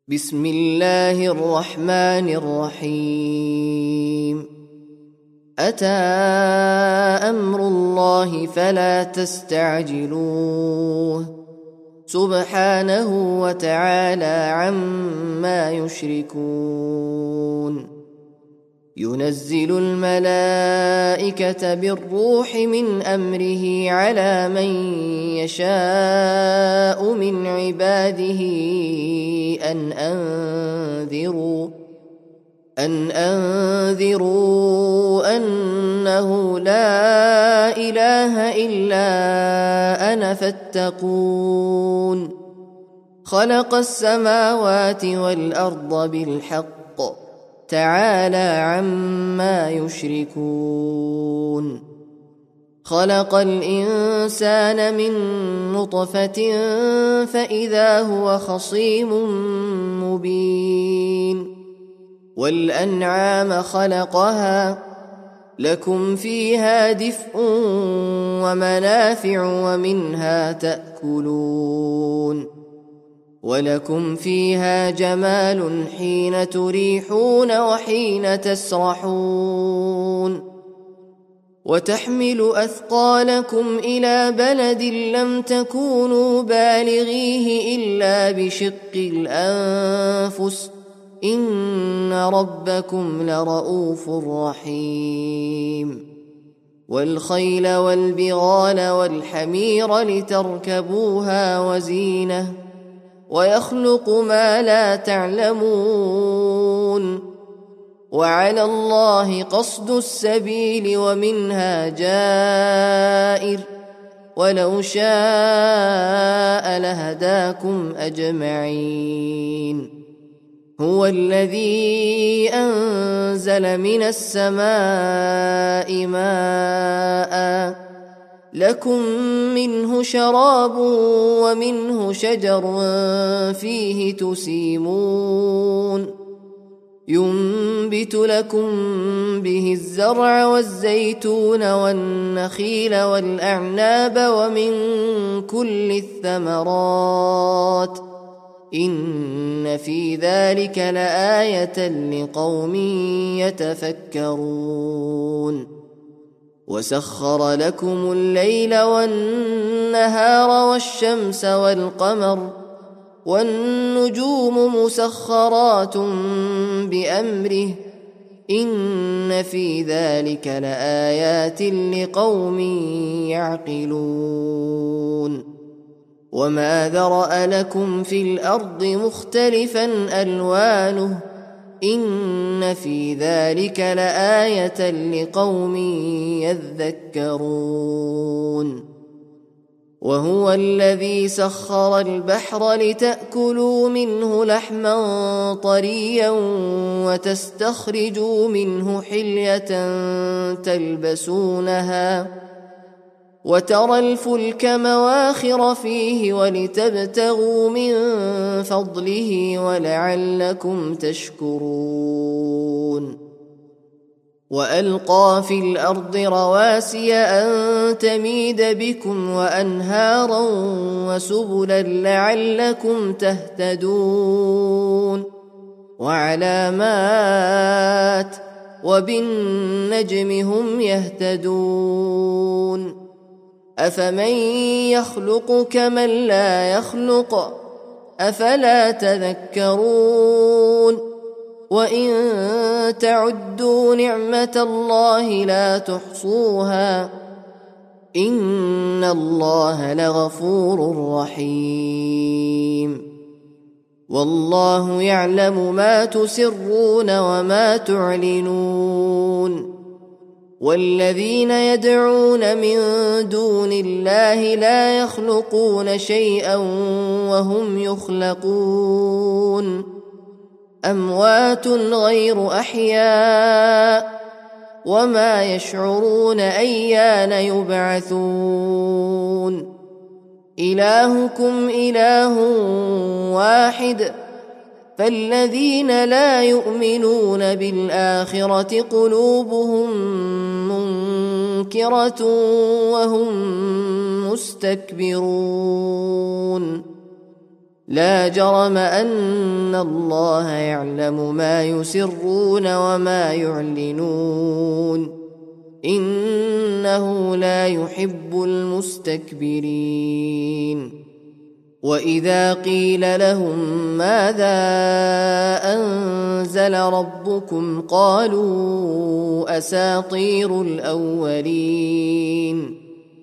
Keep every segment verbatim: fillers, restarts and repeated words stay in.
بسم الله الرحمن الرحيم. أتى أمر الله فلا تستعجلوه سبحانه وتعالى عما يشركون. ينزل الملائكة بالروح من أمره على من يشاء من عباده أن أنذروا أن أنذروا أنه لا إله إلا أنا فاتقون. خلق السماوات والأرض بالحق تعالى عما يشركون. خلق الإنسان من نطفة فإذا هو خصيم مبين. والأنعام خلقها لكم فيها دفء ومنافع ومنها تأكلون. ولكم فيها جمال حين تريحون وحين تسرحون. وتحمل أثقالكم إلى بلد لم تكونوا بالغيه إلا بشق الأنفس إن ربكم لرؤوف رحيم. والخيل والبغال والحمير لتركبوها وزينة ويخلق ما لا تعلمون. وعلى الله قصد السبيل ومنها جائر ولو شاء لهداكم أجمعين. هو الذي أنزل من السماء ماء لكم منه شراب ومنه شجر فيه تسيمون. ينبت لكم به الزرع والزيتون والنخيل والأعناب ومن كل الثمرات إن في ذلك لآية لقوم يتفكرون. وسخر لكم الليل والنهار والشمس والقمر والنجوم مسخرات بأمره إن في ذلك لآيات لقوم يعقلون. وما ذرأ لكم في الأرض مختلفا ألوانه إن في ذلك لآية لقوم يذكرون. وهو الذي سخر البحر لتأكلوا منه لحما طريا وتستخرجوا منه حلية تلبسونها وترى الفلك مواخر فيه ولتبتغوا من فضله ولعلكم تشكرون. وألقى في الأرض رواسي أن تميد بكم وأنهارا وسبلا لعلكم تهتدون. وعلامات وبالنجم هم يهتدون. أفمن يخلق كمن لا يخلق أفلا تذكرون. وإن تعدوا نعمة الله لا تحصوها إن الله لغفور رحيم. والله يعلم ما تسرون وما تعلنون. والذين يدعون من دون الله لا يخلقون شيئا وهم يخلقون. أموات غير أحياء وما يشعرون أيان يبعثون. إلهكم إله واحد فالذين لا يؤمنون بالآخرة قلوبهم منكرة وهم مستكبرون. لا جرم أن الله يعلم ما يسرون وما يعلنون إنه لا يحب المستكبرين وإذا قيل لهم ماذا أنزل ربكم قالوا أساطير الأولين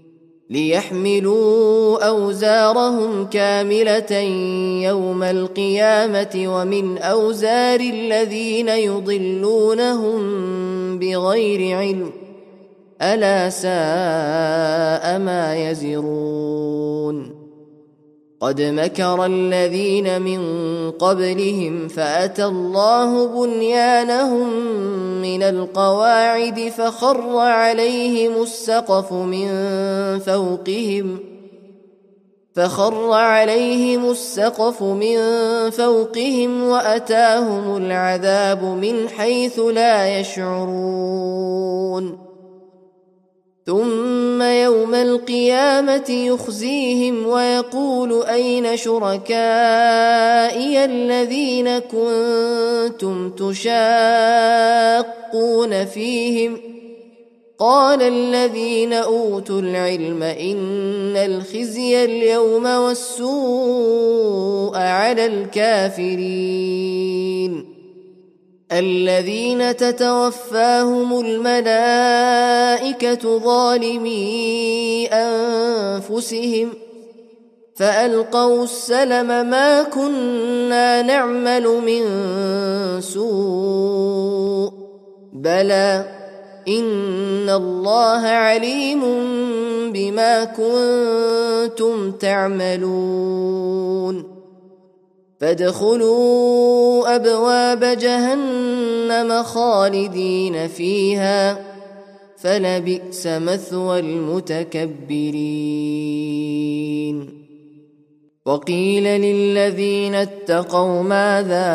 ليحملوا أوزارهم كاملة يوم القيامة ومن أوزار الذين يضلونهم بغير علم ألا ساء ما يزرون قد مكر الذين من قبلهم فأتى الله بنيانهم من القواعد فخر عليهم السقف من فوقهم فخر عليهم السقف من فوقهم وأتاهم العذاب من حيث لا يشعرون ثم يوم القيامة يخزيهم ويقول أين شركائي الذين كنتم تشاقون فيهم قال الذين أوتوا العلم إن الخزي اليوم والسوء على الكافرين الذين تتوفاهم الملائكة ظالمي أنفسهم فألقوا السلم ما كنا نعمل من سوء بلى إن الله عليم بما كنتم تعملون فادخلوا أبواب جهنم خالدين فيها فلبئس مثوى المتكبرين وقيل للذين اتقوا ماذا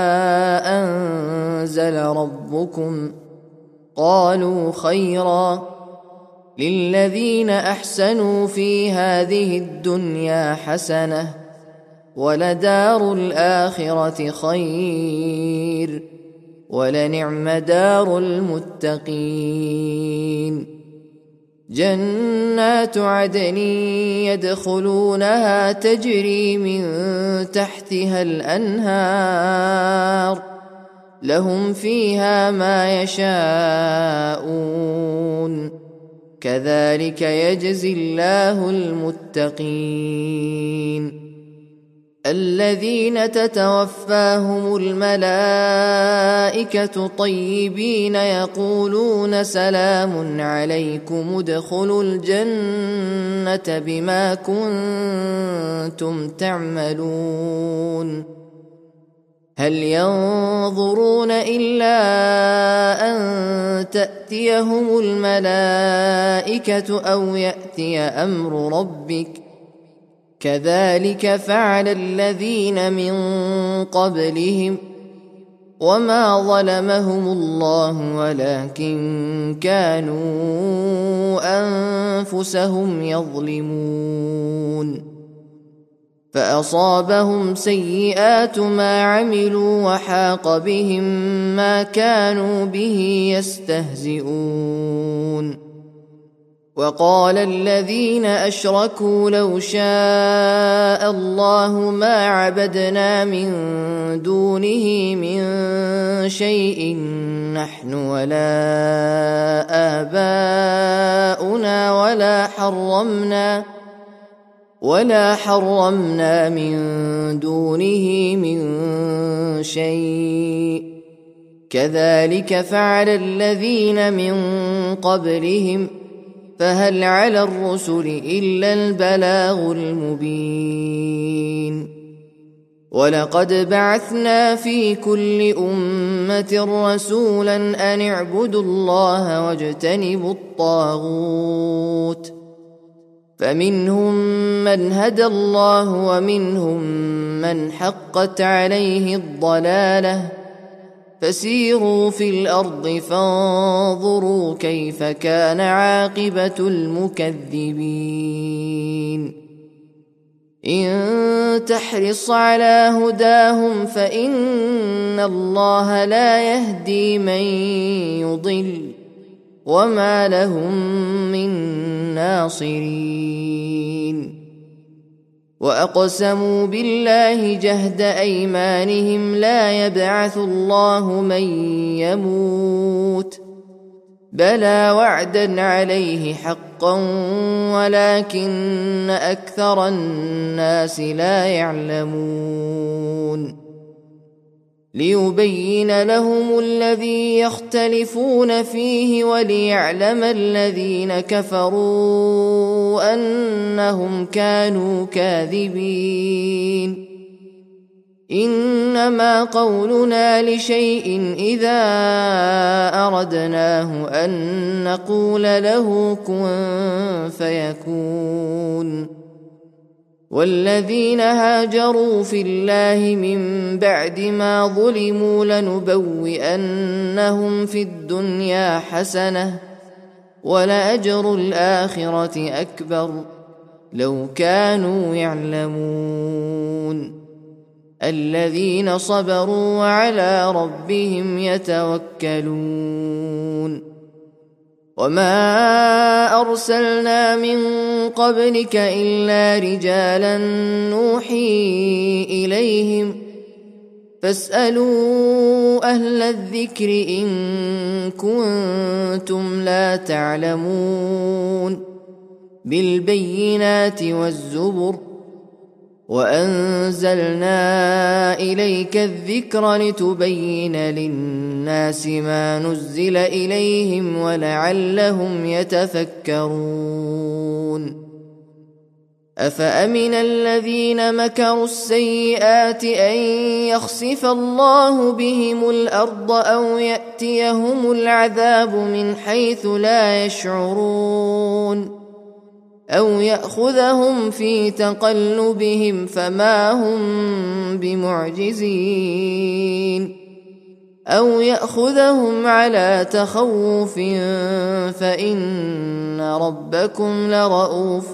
أنزل ربكم قالوا خيرا للذين أحسنوا في هذه الدنيا حسنة ولدار الآخرة خير ولنعم دار المتقين جنات عدن يدخلونها تجري من تحتها الأنهار لهم فيها ما يشاءون كذلك يجزي الله المتقين الذين تتوفاهم الملائكة طيبين يقولون سلام عليكم ادخلوا الجنة بما كنتم تعملون هل ينظرون إلا أن تأتيهم الملائكة أو يأتي أمر ربك كذلك فعل الذين من قبلهم وما ظلمهم الله ولكن كانوا أنفسهم يظلمون فأصابهم سيئات ما عملوا وحاق بهم ما كانوا به يستهزئون وقال الذين أشركوا لو شاء الله ما عبدنا من دونه من شيء نحن ولا آباؤنا ولا حرمنا ولا حرمنا من دونه من شيء كذلك فعل الذين من قبلهم فهل على الرسل إلا البلاغ المبين ولقد بعثنا في كل أمة رسولا أن اعبدوا الله واجتنبوا الطاغوت فمنهم من هدى الله ومنهم من حقت عليه الضلالة فسيروا في الأرض فانظروا كيف كان عاقبة المكذبين إن تحرص على هداهم فإن الله لا يهدي من يضل وما لهم من ناصرين وأقسموا بالله جهد أيمانهم لا يبعث الله من يموت بلى وعدا عليه حقا ولكن أكثر الناس لا يعلمون ليبين لهم الذي يختلفون فيه وليعلم الذين كفروا أنهم كانوا كاذبين إنما قولنا لشيء إذا أردناه أن نقول له كن فيكون والذين هاجروا في الله من بعد ما ظلموا لنبوئنهم في الدنيا حسنة ولأجر الآخرة أكبر لو كانوا يعلمون الذين صبروا وعلى ربهم يتوكلون وما أرسلنا من قبلك إلا رجالا نوحي إليهم فاسألوا أهل الذكر إن كنتم لا تعلمون بالبينات والزبر وأنزلنا إليك الذكر لتبين للناس ما نزل إليهم ولعلهم يتفكرون أفأمن الذين مكروا السيئات أن يخسف الله بهم الأرض أو يأتيهم العذاب من حيث لا يشعرون أو يأخذهم في تقلبهم فما هم بمعجزين أو يأخذهم على تخوف فإن ربكم لرؤوف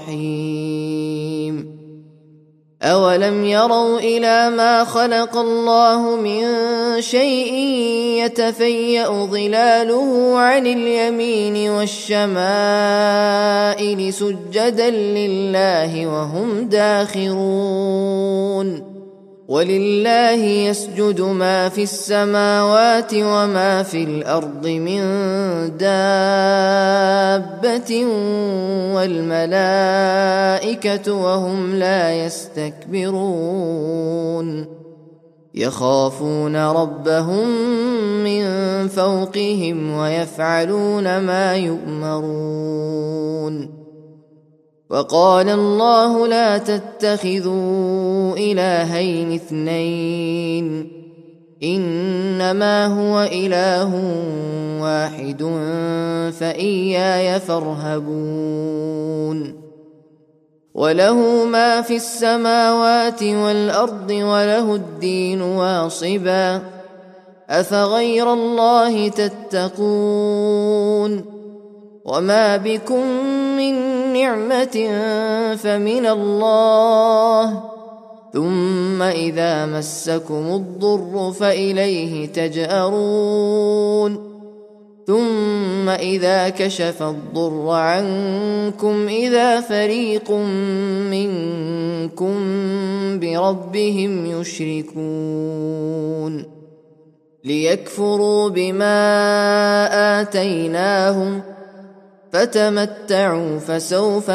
رحيم أولم يروا إلى ما خلق الله من شيء يتفيأ ظلاله عن اليمين والشمائل سجدا لله وهم داخرون ولله يسجد ما في السماوات وما في الأرض من دابة والملائكة وهم لا يستكبرون يخافون ربهم من فوقهم ويفعلون ما يؤمرون وقال الله لا تتخذوا إلهين اثنين إنما هو إله واحد فإياي فارهبون وله ما في السماوات والأرض وله الدين واصبا أفغير الله تتقون وما بكم من نعمة فمن الله ثم إذا مسكم الضر فإليه تجأرون ثم إذا كشف الضر عنكم إذا فريق منكم بربهم يشركون ليكفروا بما آتيناهم فتمتعوا فسوف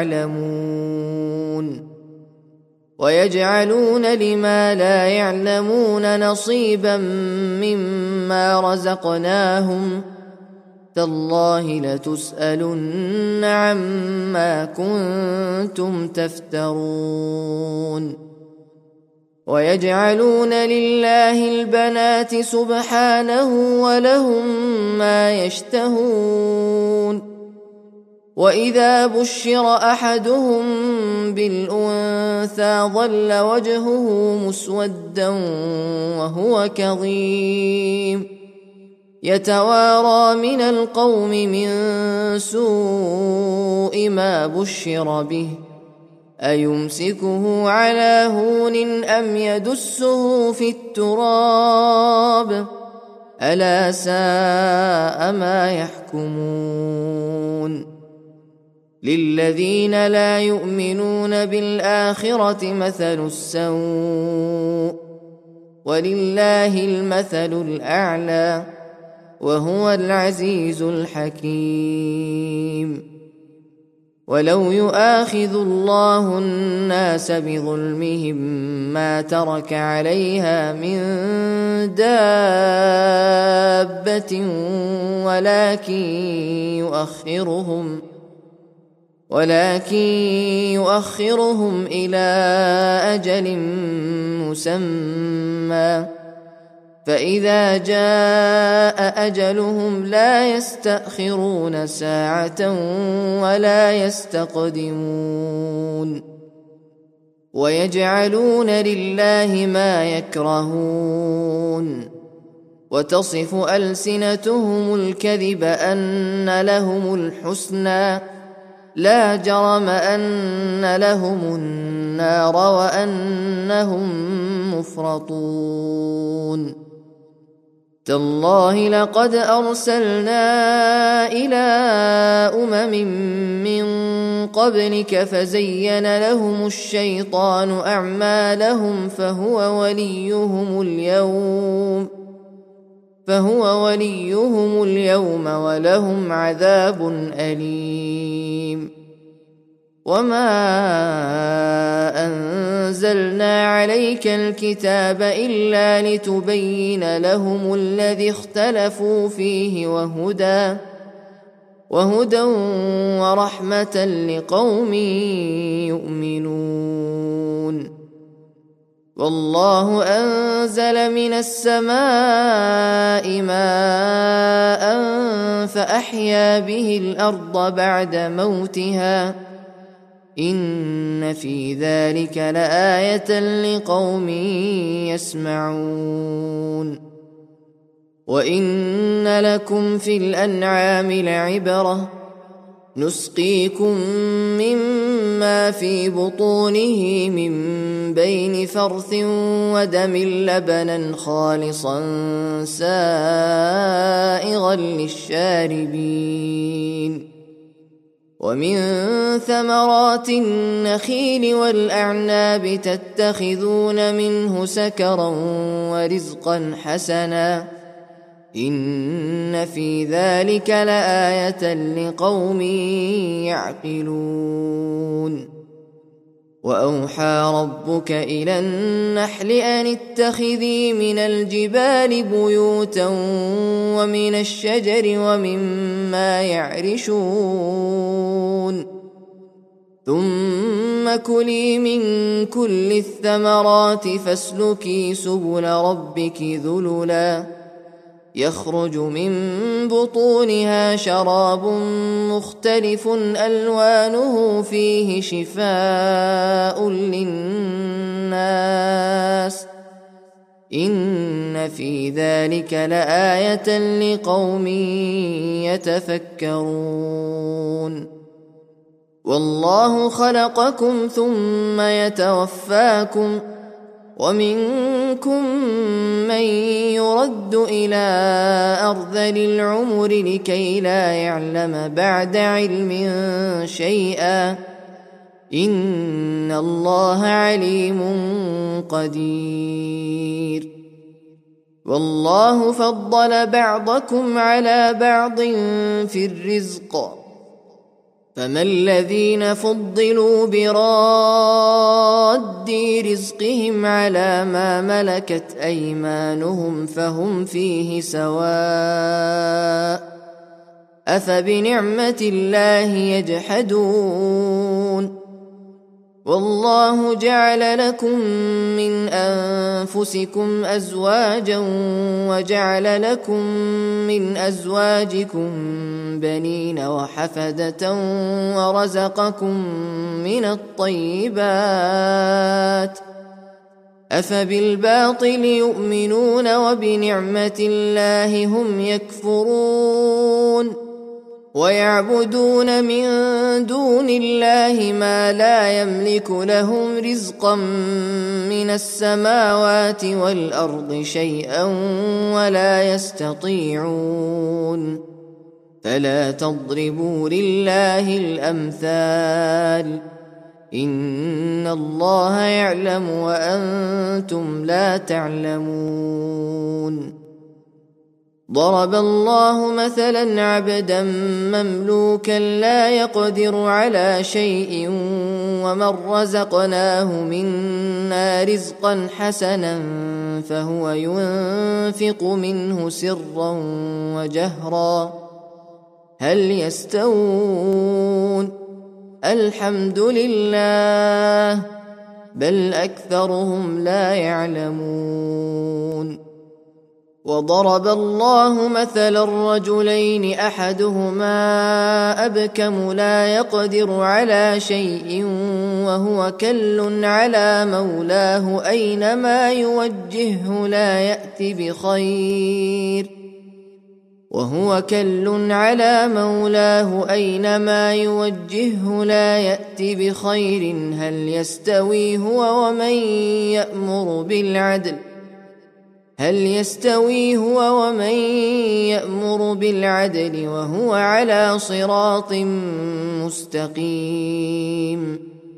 تعلمون ويجعلون لما لا يعلمون نصيبا مما رزقناهم تالله لتسألن عما كنتم تفترون ويجعلون لله البنات سبحانه ولهم ما يشتهون وإذا بشر أحدهم بالأنثى ظل وجهه مسودا وهو كظيم يتوارى من القوم من سوء ما بشر به أيمسكه على هون أم يدسه في التراب ألا ساء ما يحكمون للذين لا يؤمنون بالآخرة مثل السوء ولله المثل الأعلى وهو العزيز الحكيم ولو يؤاخذ الله الناس بظلمهم ما ترك عليها من دابة ولكن يؤخرهم ولكن يؤخرهم إلى أجل مسمى فإذا جاء أجلهم لا يستأخرون ساعة ولا يستقدمون ويجعلون لله ما يكرهون وتصف ألسنتهم الكذب أن لهم الحسنى لا جرم أن لهم النار وأنهم مفرطون تالله لقد أرسلنا إلى أمم من قبلك فزين لهم الشيطان أعمالهم فهو وليهم اليوم فهو وليهم اليوم ولهم عذاب أليم وما أنزلنا عليك الكتاب إلا لتبين لهم الذي اختلفوا فيه وهدى وهدى ورحمة لقوم يؤمنون والله أنزل من السماء ماء فأحيا به الأرض بعد موتها إن في ذلك لآية لقوم يسمعون وإن لكم في الأنعام لعبرة نسقيكم مما في بطونه من بين فرث ودم لبنا خالصا سائغا للشاربين ومن ثمرات النخيل والأعناب تتخذون منه سكرا ورزقا حسنا إن في ذلك لآية لقوم يعقلون وأوحى ربك إلى النحل أن اتخذي من الجبال بيوتا ومن الشجر ومما يعرشون ثم كلي من كل الثمرات فاسلكي سبل ربك ذللا يخرج من بطونها شراب مختلف ألوانه فيه شفاء للناس إن في ذلك لآية لقوم يتفكرون والله خلقكم ثم يتوفاكم ومنكم من يرد إلى أرذل العمر لكي لا يعلم بعد علم شيئا إن الله عليم قدير والله فضل بعضكم على بعض في الرزق فما الذين فضلوا براد رزقهم على ما ملكت أيمانهم فهم فيه سواء أفبنعمة الله يجحدون والله جعل لكم من أنفسكم أزواجا وجعل لكم من أزواجكم بنين وحفدة ورزقكم من الطيبات أفبالباطل يؤمنون وبنعمة الله هم يكفرون ويعبدون من دون الله ما لا يملك لهم رزقا من السماوات والأرض شيئا ولا يستطيعون فلا تضربوا لله الأمثال إن الله يعلم وأنتم لا تعلمون ضرب الله مثلا عبدا مملوكا لا يقدر على شيء ومن رزقناه منا رزقا حسنا فهو ينفق منه سرا وجهرا هل يستوون الحمد لله بل أكثرهم لا يعلمون وضرب الله مثلا رجلين أحدهما أبكم لا يقدر على شيء وهو كل على مولاه أينما يوجهه لا يأتي بخير وهو كل على مولاه أينما يوجهه لا يأتي بخير هل يستوي هو ومن يأمر بالعدل هل يستوي هو ومن يأمر بالعدل وهو على صراط مستقيم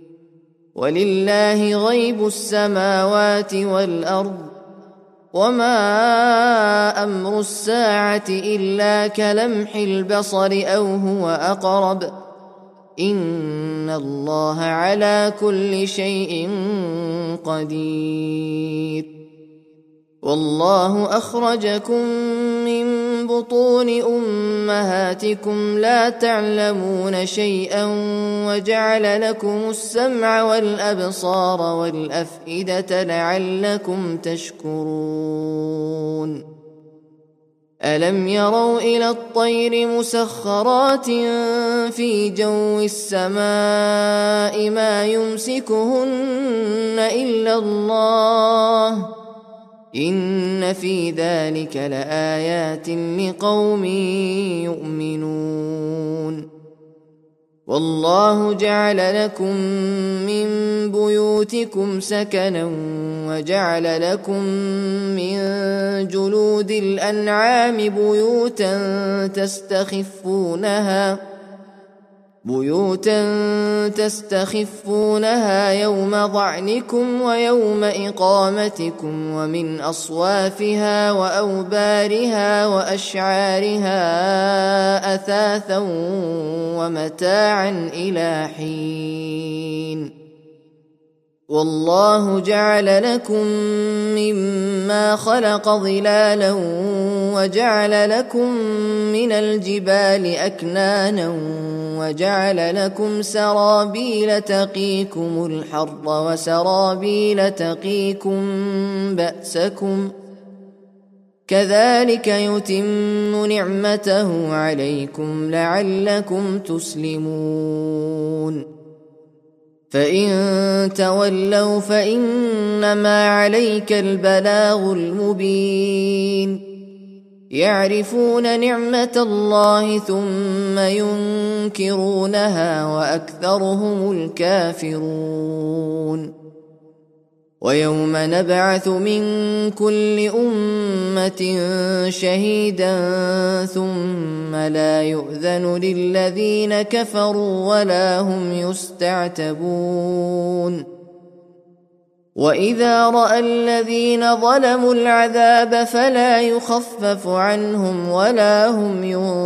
ولله غيب السماوات والأرض وما أمر الساعة إلا كلمح البصر أو هو أقرب إن الله على كل شيء قدير والله أخرجكم من بطون أمهاتكم لا تعلمون شيئا وجعل لكم السمع والأبصار والأفئدة لعلكم تشكرون ألم يروا إلى الطير مسخرات في جو السماء ما يمسكهن إلا الله إن في ذلك لآيات لقوم يؤمنون والله جعل لكم من بيوتكم سكنا وجعل لكم من جلود الأنعام بيوتا تستخفونها بيوتا تستخفونها يوم ظعنكم ويوم إقامتكم ومن أصوافها وأوبارها وأشعارها أثاثا ومتاعا إلى حين والله جعل لكم مما خلق ظلالا وجعل لكم من الجبال أكنانا وجعل لكم سرابيل تقيكم الحر وسرابيل تقيكم بأسكم كذلك يتم نعمته عليكم لعلكم تسلمون فإن تولوا فإنما عليك البلاغ المبين يعرفون نعمة الله ثم ينكرونها وأكثرهم الكافرون ويوم نبعث من كل أمة شهيدا ثم لا يؤذن للذين كفروا ولا هم يستعتبون وإذا رأى الذين ظلموا العذاب فلا يخفف عنهم ولا هم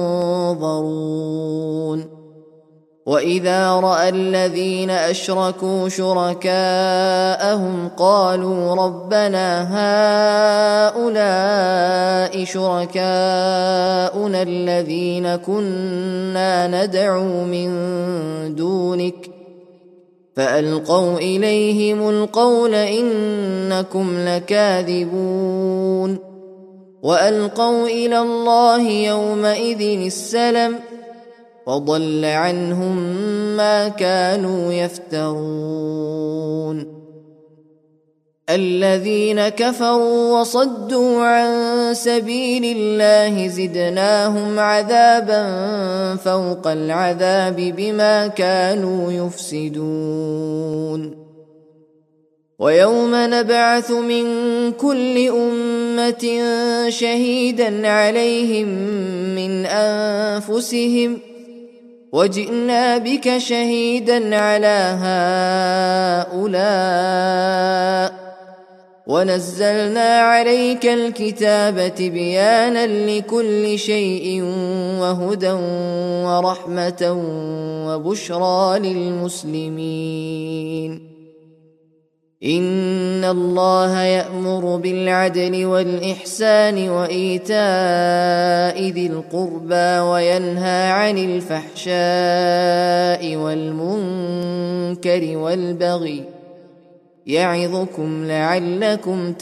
ينظرون وإذا رأى الذين أشركوا شركاءهم قالوا ربنا هؤلاء شركاؤنا الذين كنا ندعو من دونك فألقوا إليهم القول إنكم لكاذبون وألقوا إلى الله يومئذ السلم وضل عنهم ما كانوا يفترون الذين كفروا وصدوا عن سبيل الله زدناهم عذابا فوق العذاب بما كانوا يفسدون ويوم نبعث من كل أمة شهيدا عليهم من أنفسهم وجئنا بك شهيدا على هؤلاء ونزلنا عليك الكتاب تبيانا لكل شيء وهدى ورحمة وبشرى للمسلمين إن الله يأمر بالعدل والإحسان وإيتاء ذي القربى وينهى عن الفحشاء والمنكر والبغي يعظكم لعلكم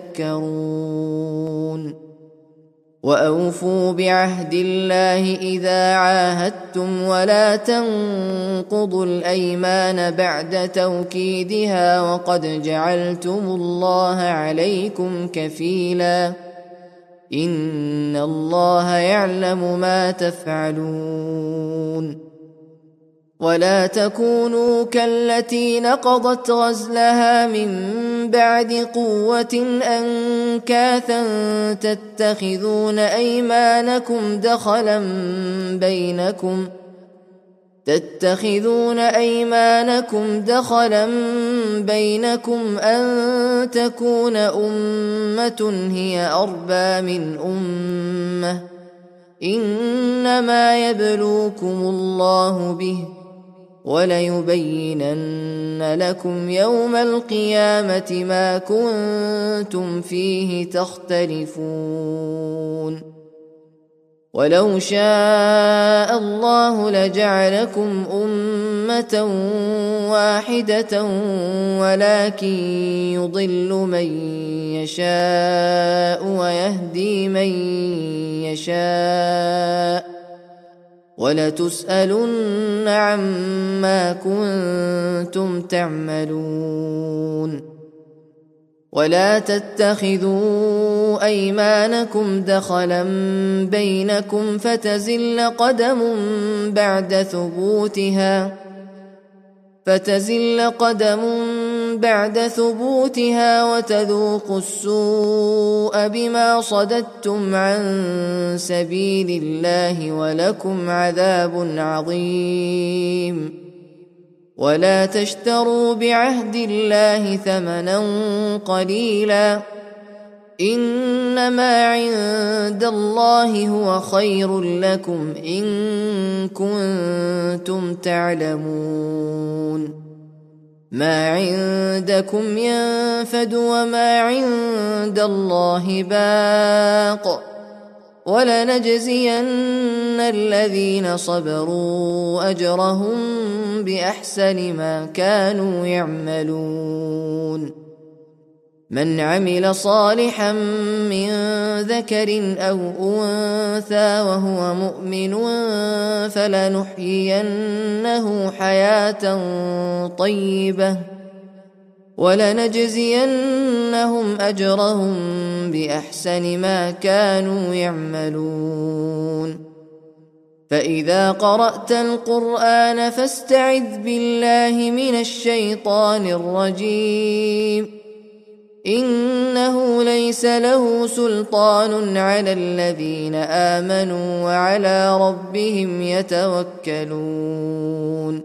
تذكرون وأوفوا بعهد الله إذا عاهدتم ولا تنقضوا الأيمان بعد توكيدها وقد جعلتم الله عليكم كفيلا إن الله يعلم ما تفعلون ولا تكونوا كالتي نقضت غزلها من بعد قوة أنكاثا تتخذون أيمانكم دخلا بينكم تتخذون أيمانكم دخلا بينكم أن تكون أمة هي أربى من أمة إنما يبلوكم الله به وليبينن لكم يوم القيامة ما كنتم فيه تختلفون ولو شاء الله لجعلكم أمة واحدة ولكن يضل من يشاء ويهدي من يشاء ولتسألن عما كنتم تعملون ولا تتخذوا أيمانكم دخلا بينكم فتزل قدم بعد ثبوتها فتزل قدم بعد ثبوتها وتذوقوا السوء بما صددتم عن سبيل الله ولكم عذاب عظيم ولا تشتروا بعهد الله ثمنا قليلا إنما عند الله هو خير لكم إن كنتم تعلمون ما عندكم ينفد وما عند الله باق ولنجزين الذين صبروا أجرهم بأحسن ما كانوا يعملون من عمل صالحا من ذكر أو أنثى وهو مؤمن فلنحيينه حياة طيبة ولنجزينهم أجرهم بأحسن ما كانوا يعملون فإذا قرأت القرآن فاستعذ بالله من الشيطان الرجيم إنه ليس له سلطان على الذين آمنوا وعلى ربهم يتوكلون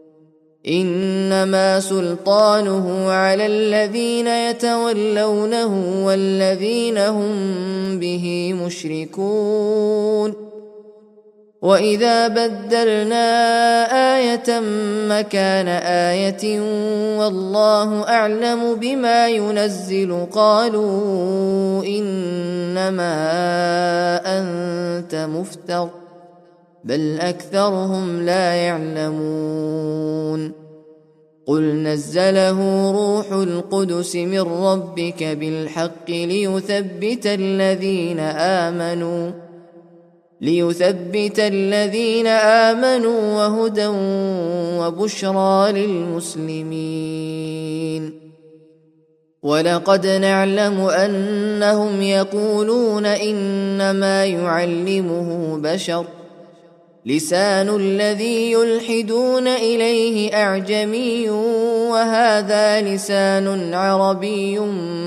إنما سلطانه على الذين يتولونه والذين هم به مشركون وإذا بدلنا آية مكان آية والله أعلم بما ينزل قالوا إنما أنت مفتر بل أكثرهم لا يعلمون قل نزله روح القدس من ربك بالحق ليثبت الذين آمنوا ليثبت الذين آمنوا وهدى وبشرى للمسلمين ولقد نعلم أنهم يقولون إنما يعلمه بشر لسان الذي يلحدون إليه أعجمي وهذا لسان عربي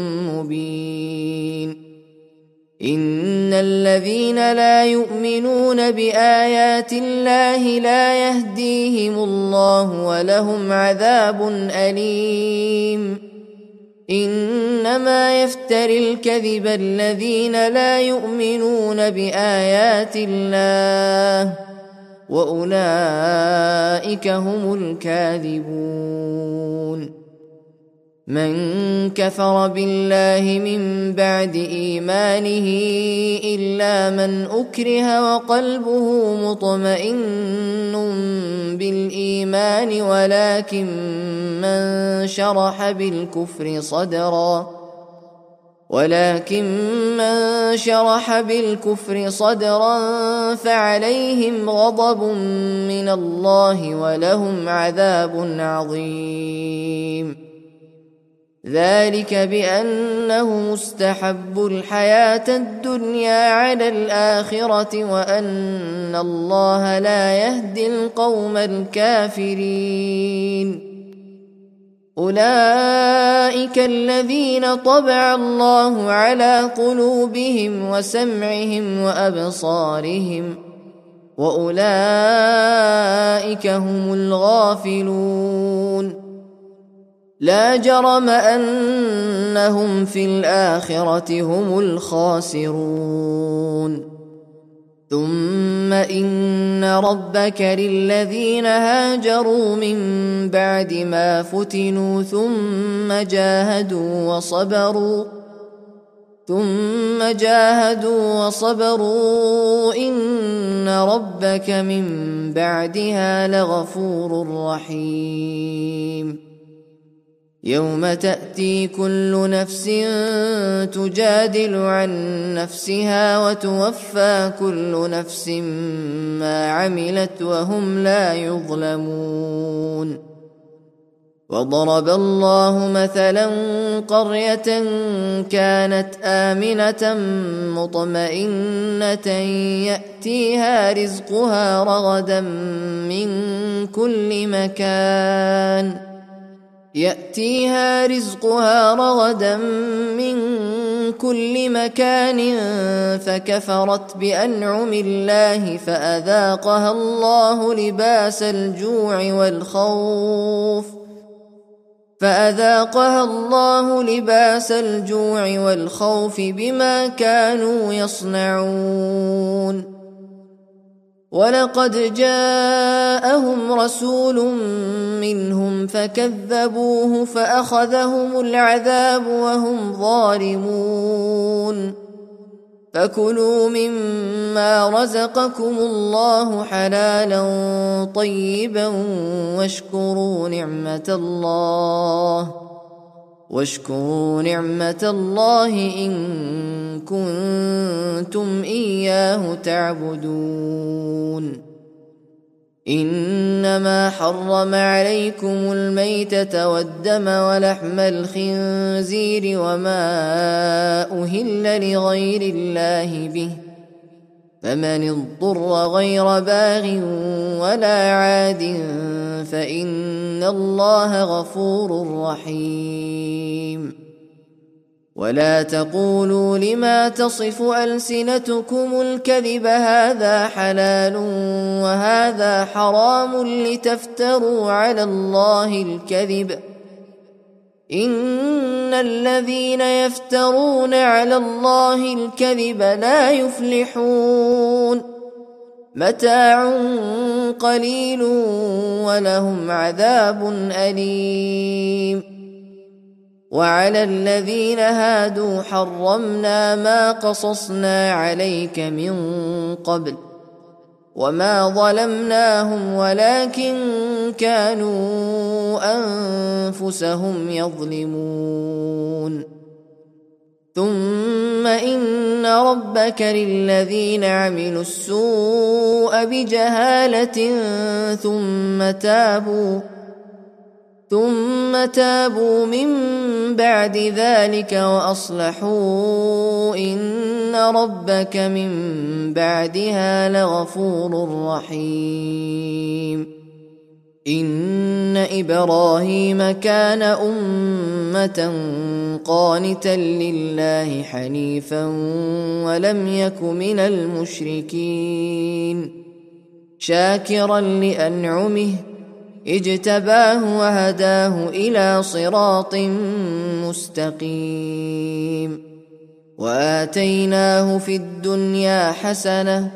مبين إن الذين لا يؤمنون بآيات الله لا يهديهم الله ولهم عذاب أليم إنما يفتري الكذب الذين لا يؤمنون بآيات الله وأولئك هم الكاذبون من كفر بالله من بعد إيمانه إلا من أكره وقلبه مطمئن بالإيمان ولكن من شرح بالكفر صدرا ولكن من شرح بالكفر صدرا فعليهم غضب من الله ولهم عذاب عظيم ذلك بأنه مستحب الحياة الدنيا على الآخرة وأن الله لا يهدي القوم الكافرين أولئك الذين طبع الله على قلوبهم وسمعهم وأبصارهم وأولئك هم الغافلون لا جرم أنهم في الآخرة هم الخاسرون ثم إن ربك للذين هاجروا من بعد ما فتنوا ثم جاهدوا وصبروا ثم جاهدوا وصبروا إن ربك من بعدها لغفور رحيم يوم تأتي كل نفس تجادل عن نفسها وتوفى كل نفس ما عملت وهم لا يظلمون وضرب الله مثلا قرية كانت آمنة مطمئنة يأتيها رزقها رغدا من كل مكان يأتيها رزقها رغدا من كل مكان فكفرت بأنعم الله فأذاقها الله لباس الجوع والخوف فأذاقها الله لباس الجوع والخوف بما كانوا يصنعون ولقد جاءهم رسول منهم فكذبوه فأخذهم العذاب وهم ظالمون فكلوا مما رزقكم الله حلالا طيبا واشكروا نعمة الله واشكروا نعمة الله إن كنتم إياه تعبدون إنما حرم عليكم الميتة والدم ولحم الخنزير وما أهل لغير الله به فمن اضطر غير باغ ولا عاد فإن الله غفور رحيم ولا تقولوا لما تصف ألسنتكم الكذب هذا حلال وهذا حرام لتفتروا على الله الكذب إن الذين يفترون على الله الكذب لا يفلحون متاع قليل ولهم عذاب أليم وعلى الذين هادوا حرمنا ما قصصنا عليك من قبل وما ظلمناهم ولكن كانوا أنفسهم يظلمون ثم إن ربك للذين عملوا السوء بجهالة ثم تابوا ثم تابوا من بعد ذلك وأصلحوا إن ربك من بعدها لغفور رحيم. إن إبراهيم كان أمة قانتا لله حنيفا ولم يك من المشركين شاكرا لأنعمه اجتباه وهداه إلى صراط مستقيم. وآتيناه في الدنيا حسنة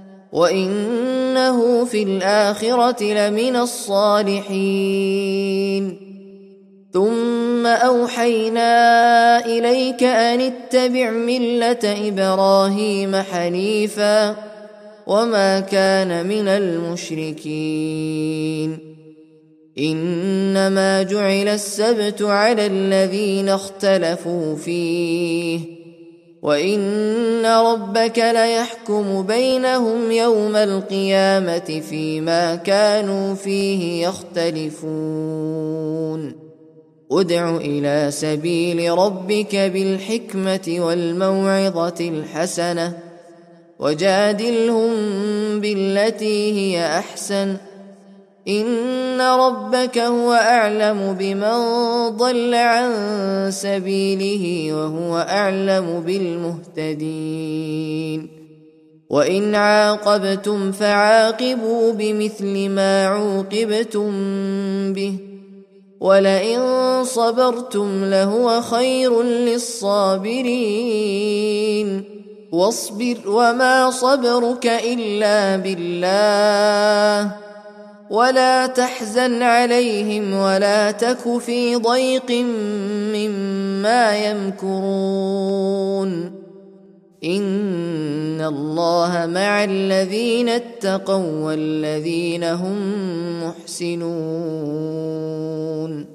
وإنه في الآخرة لمن الصالحين. ثم أوحينا إليك أن اتبع ملة إبراهيم حنيفا وما كان من المشركين. إنما جعل السبت على الذين اختلفوا فيه وإن ربك ليحكم بينهم يوم القيامة فيما كانوا فيه يختلفون. ادع إلى سبيل ربك بالحكمة والموعظة الحسنة وجادلهم بالتي هي أحسن إن ربك هو أعلم بمن ضل عن سبيله وهو أعلم بالمهتدين. وإن عاقبتم فعاقبوا بمثل ما عوقبتم به ولئن صبرتم لهو خير للصابرين. واصبر وما صبرك إلا بالله ولا تحزن عليهم ولا تك في ضيق مما يمكرون. إن الله مع الذين اتقوا والذين هم محسنون.